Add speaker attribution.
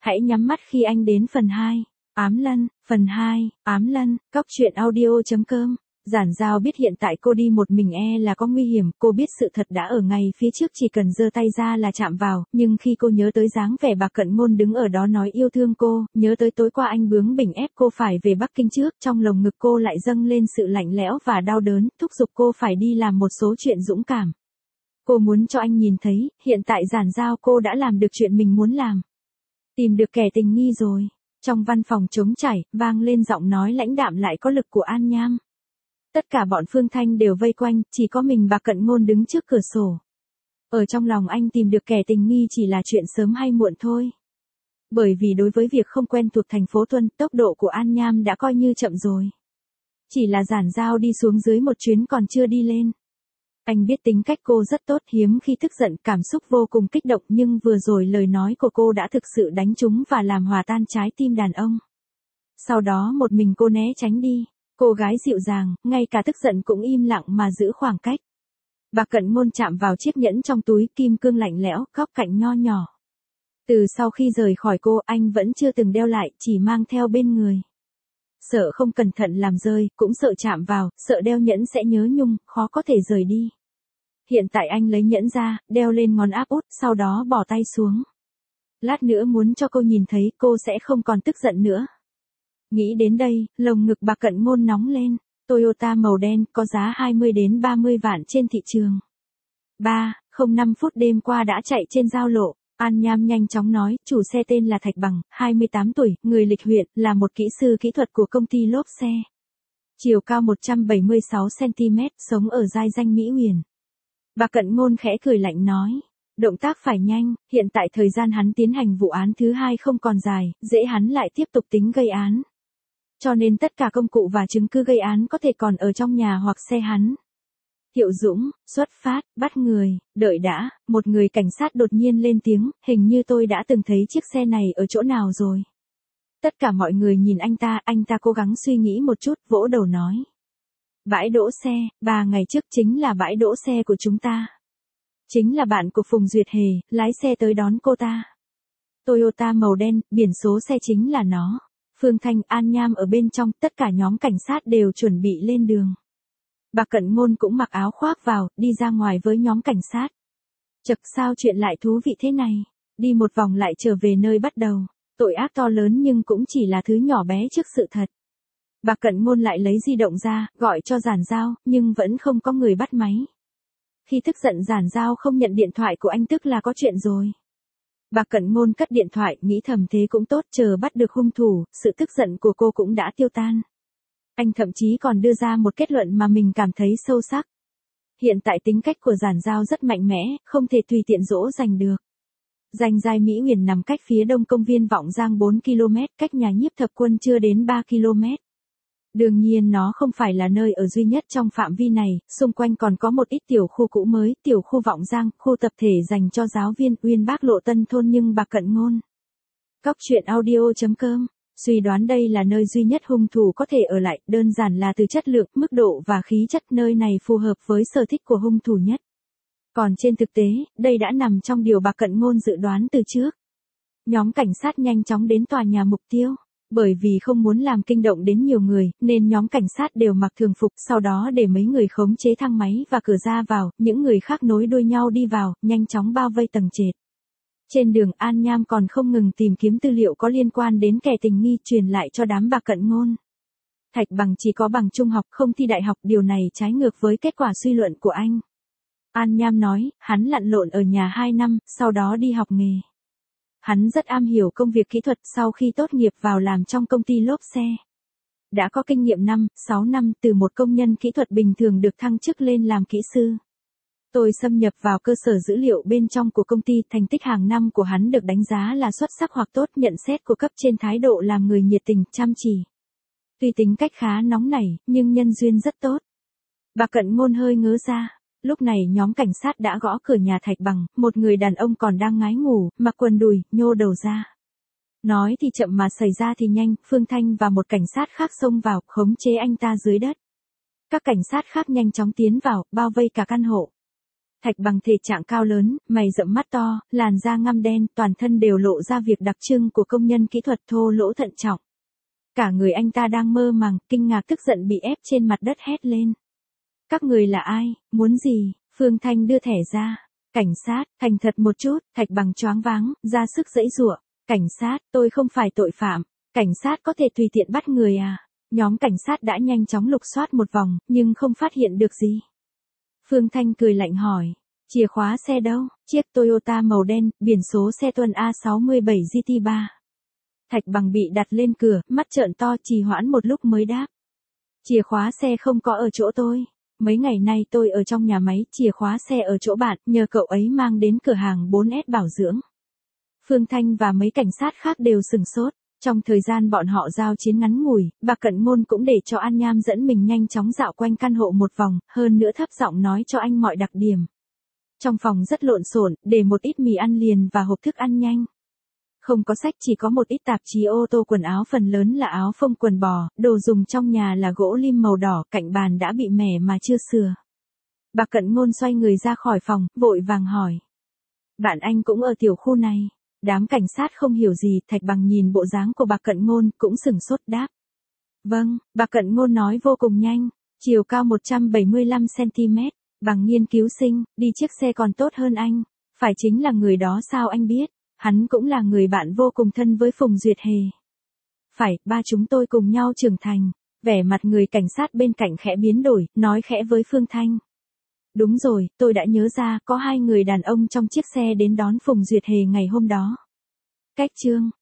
Speaker 1: Hãy nhắm mắt khi anh đến phần 2. Ám Lân, phần 2, Ám Lân, Cóc truyện audio.com. Giản Giao biết hiện tại cô đi một mình là có nguy hiểm, cô biết sự thật đã ở ngay phía trước chỉ cần giơ tay ra là chạm vào, nhưng khi cô nhớ tới dáng vẻ Bạc Cận Ngôn đứng ở đó nói yêu thương cô, nhớ tới tối qua anh bướng bỉnh ép cô phải về Bắc Kinh trước, trong lồng ngực cô lại dâng lên sự lạnh lẽo và đau đớn, thúc giục cô phải đi làm một số chuyện dũng cảm. Cô muốn cho anh nhìn thấy, hiện tại Giản Giao cô đã làm được chuyện mình muốn làm. Tìm được kẻ tình nghi rồi. Trong văn phòng trống trải, vang lên giọng nói lãnh đạm lại có lực của An Nham. Tất cả bọn Phương Thanh đều vây quanh, chỉ có mình Bạc Cận Ngôn đứng trước cửa sổ. Ở trong lòng anh tìm được kẻ tình nghi chỉ là chuyện sớm hay muộn thôi. Bởi vì đối với việc không quen thuộc thành phố Tuân, tốc độ của An Nham đã coi như chậm rồi. Chỉ là Giản Giao đi xuống dưới một chuyến còn chưa đi lên. Anh biết tính cách cô rất tốt, hiếm khi tức giận, cảm xúc vô cùng kích động, nhưng vừa rồi lời nói của cô đã thực sự đánh trúng và làm hòa tan trái tim đàn ông. Sau đó một mình cô né tránh đi. Cô gái dịu dàng, ngay cả tức giận cũng im lặng mà giữ khoảng cách. Bạc Cận Ngôn chạm vào chiếc nhẫn trong túi, kim cương lạnh lẽo, góc cạnh nho nhỏ. Từ sau khi rời khỏi cô, anh vẫn chưa từng đeo lại, chỉ mang theo bên người. Sợ không cẩn thận làm rơi, cũng sợ chạm vào, sợ đeo nhẫn sẽ nhớ nhung, khó có thể rời đi. Hiện tại anh lấy nhẫn ra, đeo lên ngón áp út, sau đó bỏ tay xuống. Lát nữa muốn cho cô nhìn thấy, cô sẽ không còn tức giận nữa. Nghĩ đến đây, lồng ngực Bạc Cận Ngôn nóng lên. Toyota màu đen, có giá 20 đến 30 vạn trên thị trường. 3:05 đêm qua đã chạy trên giao lộ. An Nham nhanh chóng nói, chủ xe tên là Thạch Bằng, 28 tuổi, người Lịch huyện, là một kỹ sư kỹ thuật của công ty lốp xe. Chiều cao 176cm, sống ở giai danh Mỹ Huyền. Bạc Cận Ngôn khẽ cười lạnh nói. Động tác phải nhanh, hiện tại thời gian hắn tiến hành vụ án thứ 2 không còn dài, dễ hắn lại tiếp tục tính gây án. Cho nên tất cả công cụ và chứng cứ gây án có thể còn ở trong nhà hoặc xe hắn. Hiệu Dũng, xuất phát, bắt người, đợi đã, một người cảnh sát đột nhiên lên tiếng, hình như tôi đã từng thấy chiếc xe này ở chỗ nào rồi. Tất cả mọi người nhìn anh ta cố gắng suy nghĩ một chút, vỗ đầu nói. Bãi đỗ xe, 3 ngày trước chính là bãi đỗ xe của chúng ta. Chính là bạn của Phùng Duyệt Hề, lái xe tới đón cô ta. Toyota màu đen, biển số xe chính là nó. Phương Thanh, An Nham ở bên trong, tất cả nhóm cảnh sát đều chuẩn bị lên đường. Bạc Cận Ngôn cũng mặc áo khoác vào, đi ra ngoài với nhóm cảnh sát. Chật, sao chuyện lại thú vị thế này? Đi một vòng lại trở về nơi bắt đầu. Tội ác to lớn nhưng cũng chỉ là thứ nhỏ bé trước sự thật. Bạc Cận Ngôn lại lấy di động ra, gọi cho Giản Giao, nhưng vẫn không có người bắt máy. Khi tức giận Giản Giao không nhận điện thoại của anh tức là có chuyện rồi. Bạc Cận Ngôn cất điện thoại, nghĩ thầm thế cũng tốt, chờ bắt được hung thủ, sự tức giận của cô cũng đã tiêu tan. Anh thậm chí còn đưa ra một kết luận mà mình cảm thấy sâu sắc. Hiện tại tính cách của Giản Giao rất mạnh mẽ, không thể tùy tiện dỗ dành được. Danh giai Mỹ Huyền nằm cách phía đông công viên Vọng Giang 4 km, cách nhà Nhiếp Thập Quân chưa đến 3 km. Đương nhiên nó không phải là nơi ở duy nhất trong phạm vi này, xung quanh còn có một ít tiểu khu cũ mới, tiểu khu Vọng Giang, khu tập thể dành cho giáo viên, Uyên Bác Lộ Tân Thôn, nhưng Bạc Cận Ngôn. Cóc truyện audio.com, suy đoán đây là nơi duy nhất hung thủ có thể ở lại, đơn giản là từ chất lượng, mức độ và khí chất nơi này phù hợp với sở thích của hung thủ nhất. Còn trên thực tế, đây đã nằm trong điều Bạc Cận Ngôn dự đoán từ trước. Nhóm cảnh sát nhanh chóng đến tòa nhà mục tiêu. Bởi vì không muốn làm kinh động đến nhiều người, nên nhóm cảnh sát đều mặc thường phục, sau đó để mấy người khống chế thang máy và cửa ra vào, những người khác nối đuôi nhau đi vào, nhanh chóng bao vây tầng trệt. Trên đường An Nham còn không ngừng tìm kiếm tư liệu có liên quan đến kẻ tình nghi truyền lại cho đám Bạc Cận Ngôn. Thạch Bằng chỉ có bằng trung học, không thi đại học, điều này trái ngược với kết quả suy luận của anh. An Nham nói, hắn lặn lộn ở nhà 2 năm, sau đó đi học nghề. Hắn rất am hiểu công việc kỹ thuật, sau khi tốt nghiệp vào làm trong công ty lốp xe. Đã có kinh nghiệm 5-6 năm, từ một công nhân kỹ thuật bình thường được thăng chức lên làm kỹ sư. Tôi xâm nhập vào cơ sở dữ liệu bên trong của công ty, thành tích hàng năm của hắn được đánh giá là xuất sắc hoặc tốt, nhận xét của cấp trên thái độ làm người nhiệt tình, chăm chỉ. Tuy tính cách khá nóng nảy, nhưng nhân duyên rất tốt. Bạc Cận Ngôn hơi ngớ ra. Lúc này nhóm cảnh sát đã gõ cửa nhà Thạch Bằng, một người đàn ông còn đang ngái ngủ, mặc quần đùi, nhô đầu ra. Nói thì chậm mà xảy ra thì nhanh, Phương Thanh và một cảnh sát khác xông vào, khống chế anh ta dưới đất. Các cảnh sát khác nhanh chóng tiến vào, bao vây cả căn hộ. Thạch Bằng thể trạng cao lớn, mày rậm mắt to, làn da ngăm đen, toàn thân đều lộ ra việc đặc trưng của công nhân kỹ thuật thô lỗ thận trọng. Cả người anh ta đang mơ màng, kinh ngạc tức giận bị ép trên mặt đất hét lên. Các người là ai, muốn gì? Phương Thanh đưa thẻ ra. Cảnh sát, thành thật một chút, Thạch Bằng choáng váng, ra sức giãy giụa. Cảnh sát, tôi không phải tội phạm. Cảnh sát có thể tùy tiện bắt người à? Nhóm cảnh sát đã nhanh chóng lục soát một vòng, nhưng không phát hiện được gì. Phương Thanh cười lạnh hỏi. Chìa khóa xe đâu? Chiếc Toyota màu đen, biển số xe tuần A67 GT3. Thạch Bằng bị đặt lên cửa, mắt trợn to trì hoãn một lúc mới đáp. Chìa khóa xe không có ở chỗ tôi. Mấy ngày nay tôi ở trong nhà máy, chìa khóa xe ở chỗ bạn, nhờ cậu ấy mang đến cửa hàng 4S bảo dưỡng. Phương Thanh và mấy cảnh sát khác đều sừng sốt. Trong thời gian bọn họ giao chiến ngắn ngủi, Bạc Cận Ngôn cũng để cho An Nham dẫn mình nhanh chóng dạo quanh căn hộ một vòng, hơn nữa thấp giọng nói cho anh mọi đặc điểm. Trong phòng rất lộn xộn, để một ít mì ăn liền và hộp thức ăn nhanh. Không có sách, chỉ có một ít tạp chí ô tô, quần áo phần lớn là áo phông quần bò, đồ dùng trong nhà là gỗ lim màu đỏ, cạnh bàn đã bị mẻ mà chưa sửa. Bạc Cận Ngôn xoay người ra khỏi phòng, vội vàng hỏi. Bạn anh cũng ở tiểu khu này. Đám cảnh sát không hiểu gì, Thạch Bằng nhìn bộ dáng của Bạc Cận Ngôn cũng sửng sốt đáp. Vâng, Bạc Cận Ngôn nói vô cùng nhanh, chiều cao 175cm, bằng nghiên cứu sinh, đi chiếc xe còn tốt hơn anh. Phải chính là người đó sao anh biết? Hắn cũng là người bạn vô cùng thân với Phùng Duyệt Hề. Phải, ba chúng tôi cùng nhau trưởng thành. Vẻ mặt người cảnh sát bên cạnh khẽ biến đổi, nói khẽ với Phương Thanh. Đúng rồi, tôi đã nhớ ra, có hai người đàn ông trong chiếc xe đến đón Phùng Duyệt Hề ngày hôm đó. Cách chương